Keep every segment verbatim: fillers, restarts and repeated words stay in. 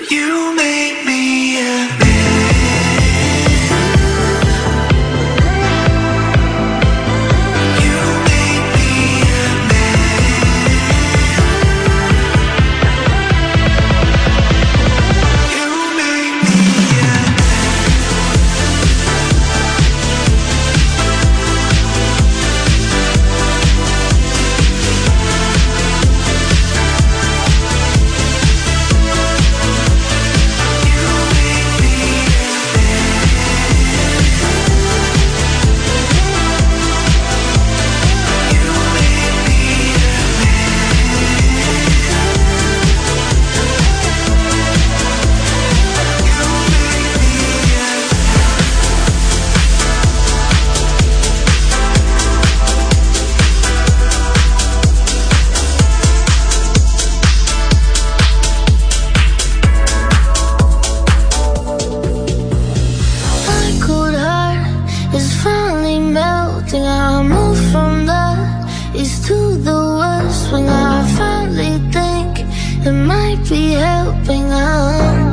You make me a be helping out.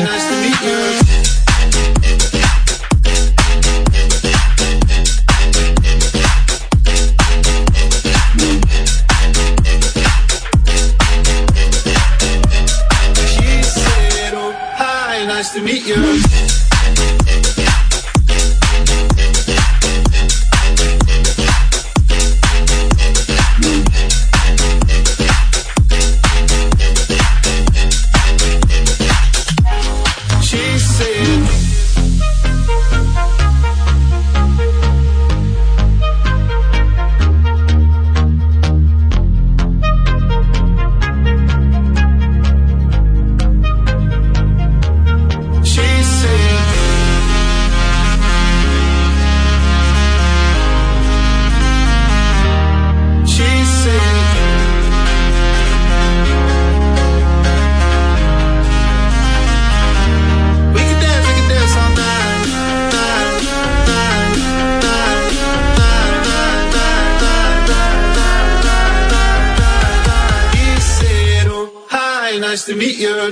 nice to meet you. Nice to meet you. She said, nice to meet you.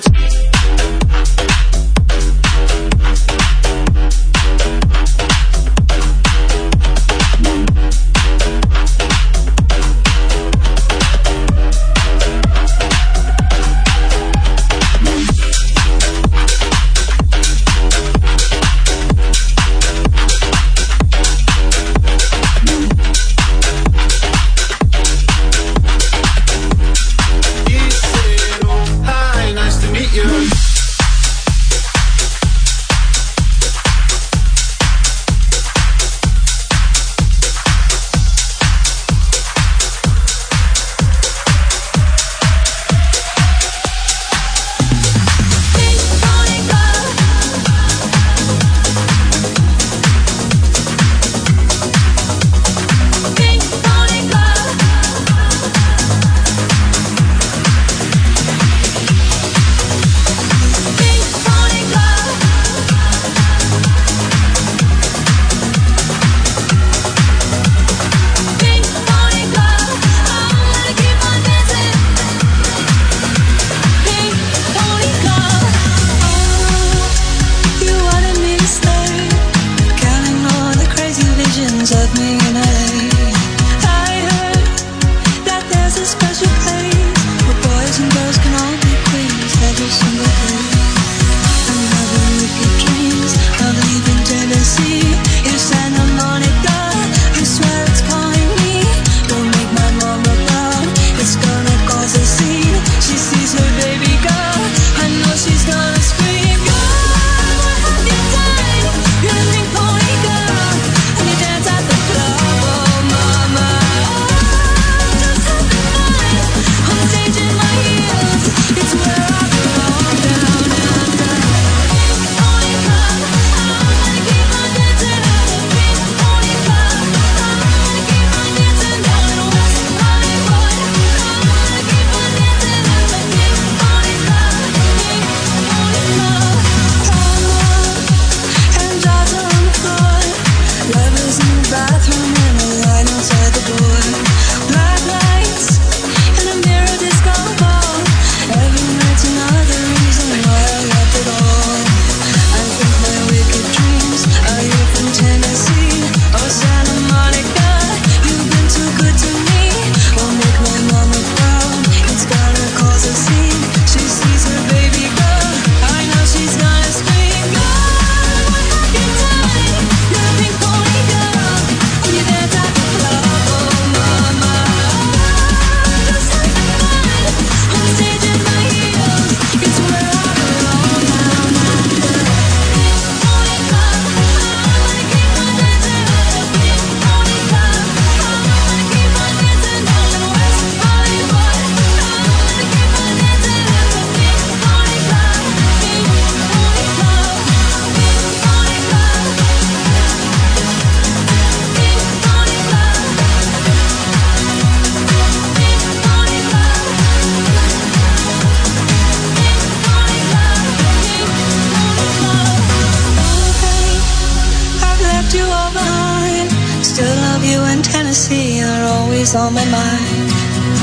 always on my mind.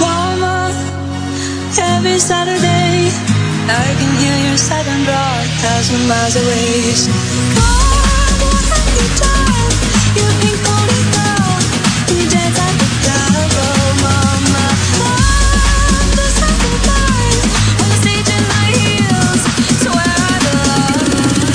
Mama, every Saturday I can hear your southern broadcast. thousand miles away. So come, what have you done? You pink pony cloud, you dance at the club, oh mama. Love the simple mind, on the stage in my heels, so where I belong.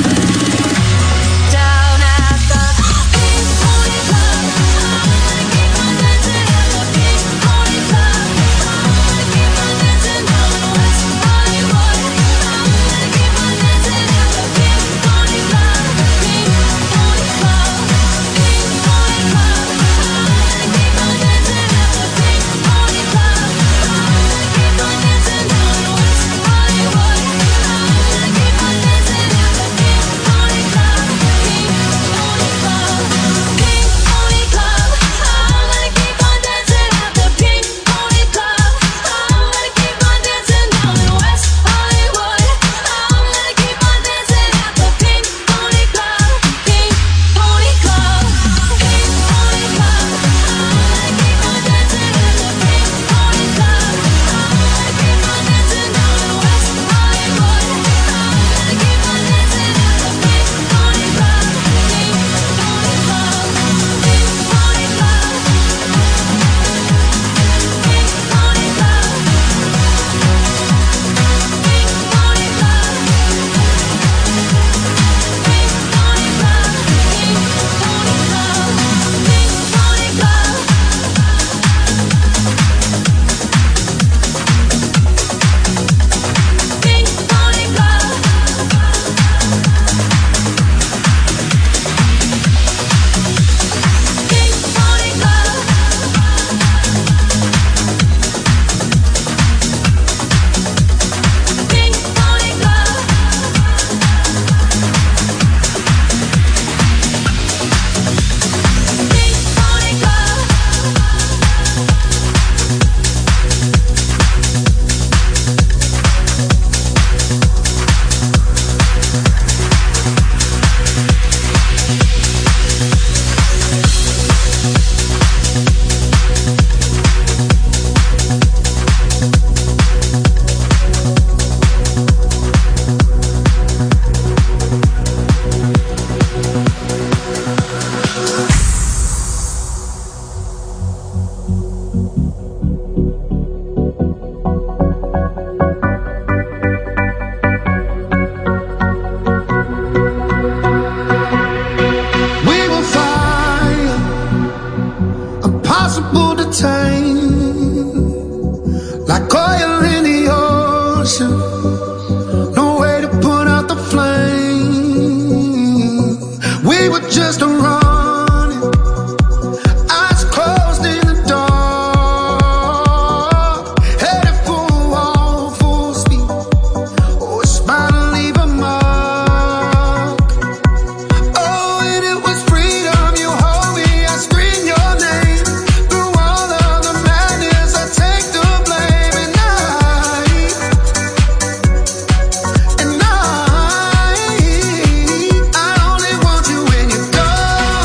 Down at the Pink Pony Club, I'm gonna keep on dancing at the Pink Pony Club. I'm gonna keep on dancing down in West Hollywood. I'm gonna keep on dancing at the Pink Pony Club. Pink Pony Club, Pink Pony Club. I'm gonna keep on dancing at the Pink Pony Club. I'm gonna keep on dancing down in West Hollywood. I'm gonna keep on dancing at the Pink Pony Club. Pink Pony Club, Pink Pony Club. I'm gonna keep on dancing at the Pink Pony Club. I'm gonna keep on dancing down in West Hollywood. I'm gonna keep on dancing at the Pink Pony Club. Pink Pony Club, Pink Pony Club. I'm gonna keep on dancing at the Pink Pony Club. I'm gonna keep on dancing down in West Hollywood. I'm gonna keep on dancing at the Pink Pony Club. Pink Pony Club, Pink Pony Club. Pink Pony Club, Pink Pony Club. Pink Pony Club, Pink Pony Club, Pink Pony Club. Pink Pony Club. Pink Pony Club. Pink Pony Club. Pink Pony Club. We will fire, impossible to tame, like oil in the ocean. No way to put out the flame. We were just running, eyes closed in the dark, headed for a wall, full speed. Oh, a smile leave a mark. Oh, and it was freedom. You hold me, I scream your name. Through all of the madness, I take the blame. And I, and I, I only want you when you're gone.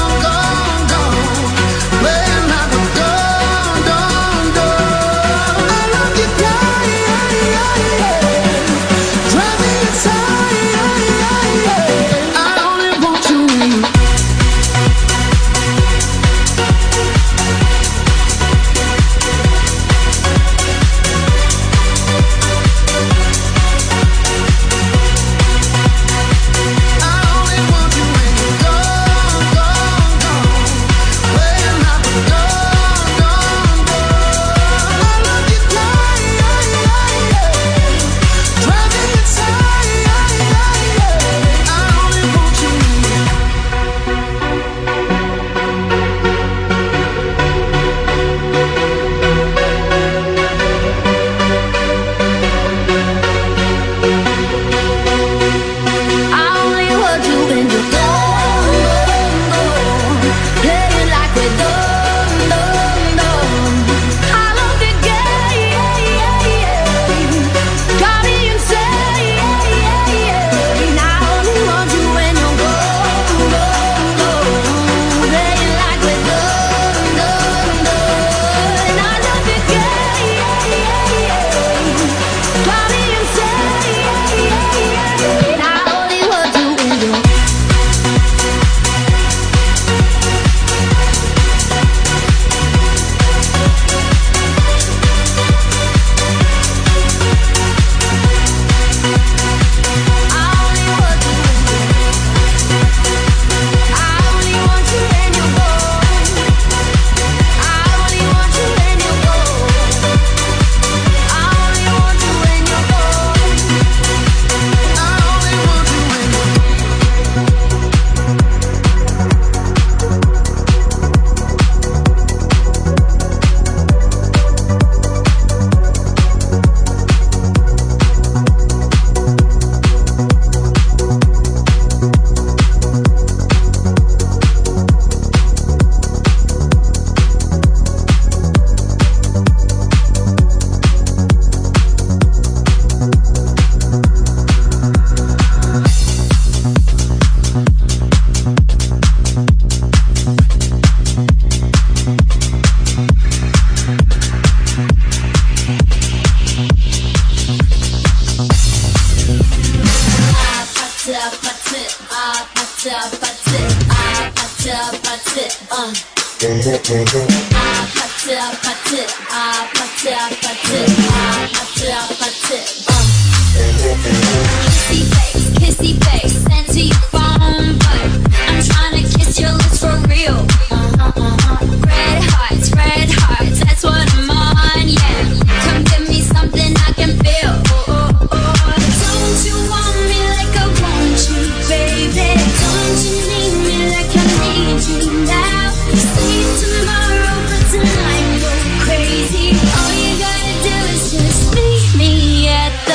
Kissy face, kissy face, sent to your phone, but I'm trying to kiss your lips for real. Uh-huh, uh-huh. Red hearts, red hearts, that's what I'm on, yeah. Come give me something I can feel. Oh, oh, oh. Don't you want me like I want you, baby? Don't you need me like I need you now? Say tomorrow, but tonight go crazy. All you gotta do is just meet me at the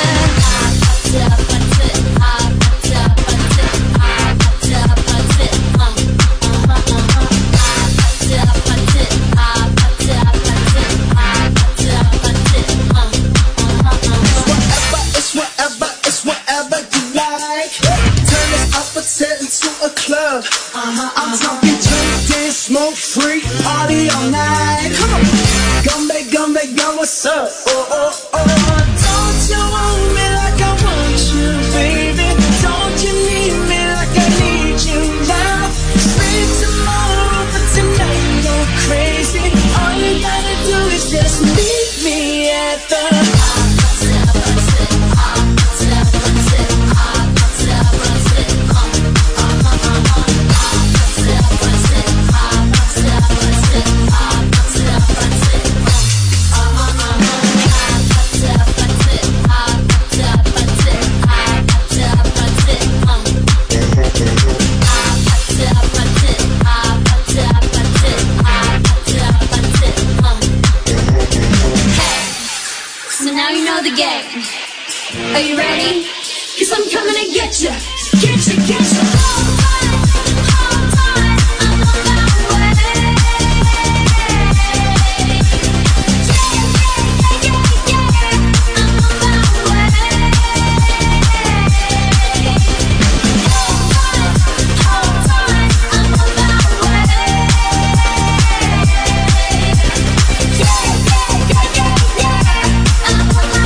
into a club. Uh-huh, I'm uh-huh. talking drink, dance, smoke, free, party all night. Come on, Gumbe, Gumbe, yo, what's up? Oh, oh, oh. Don't you want me like I want you, baby? Don't you need me like I need you now? Sleep tomorrow, but tonight go crazy. All you gotta do is just meet me at the Are you ready? Cause I'm coming to get you, get you, get you. Hold tight, hold tight, I'm on my way. Yeah, yeah, yeah, yeah, yeah, I'm on my way. Hold tight, hold tight, I'm on my way. Yeah, yeah, yeah, yeah, yeah, I'm on my way.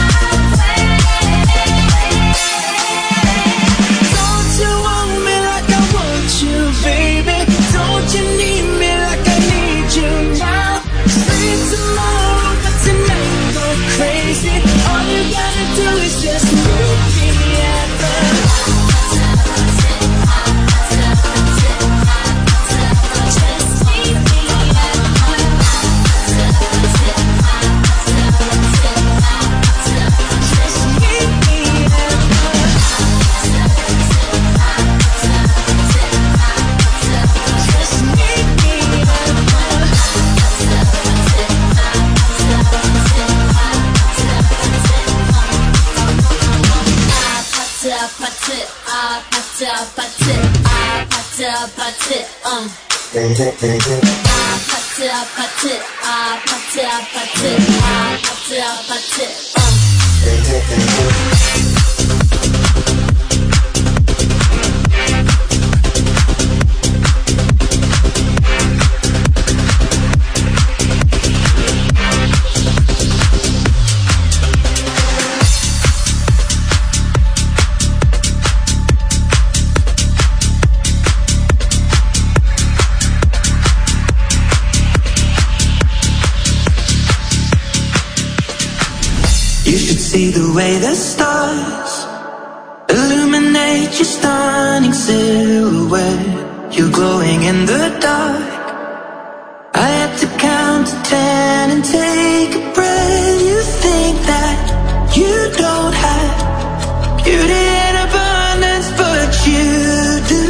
See the way the stars illuminate your stunning silhouette. You're glowing in the dark. I had to count to ten and take a breath. You think that you don't have beauty in abundance, but you do.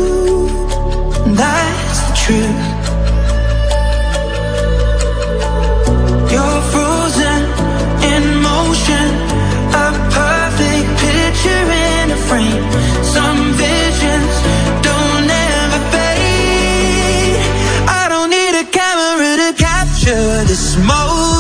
That's the truth. You're frozen in motion, a perfect picture in a frame. Some visions don't ever fade. I don't need a camera to capture this moment.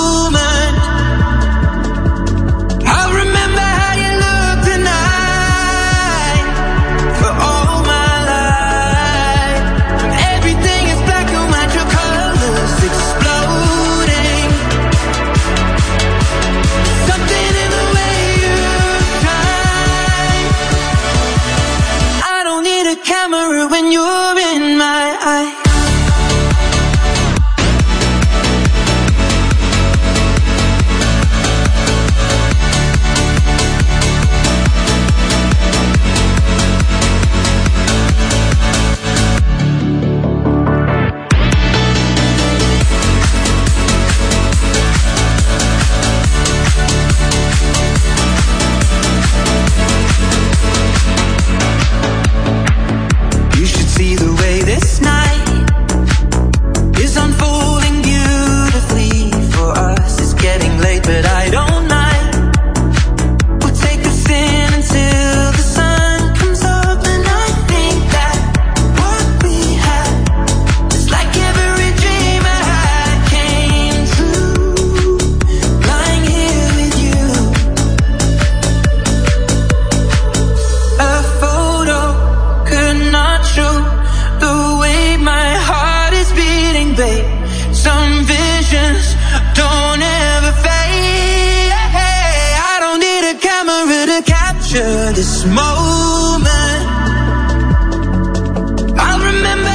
treasure this moment. I'll remember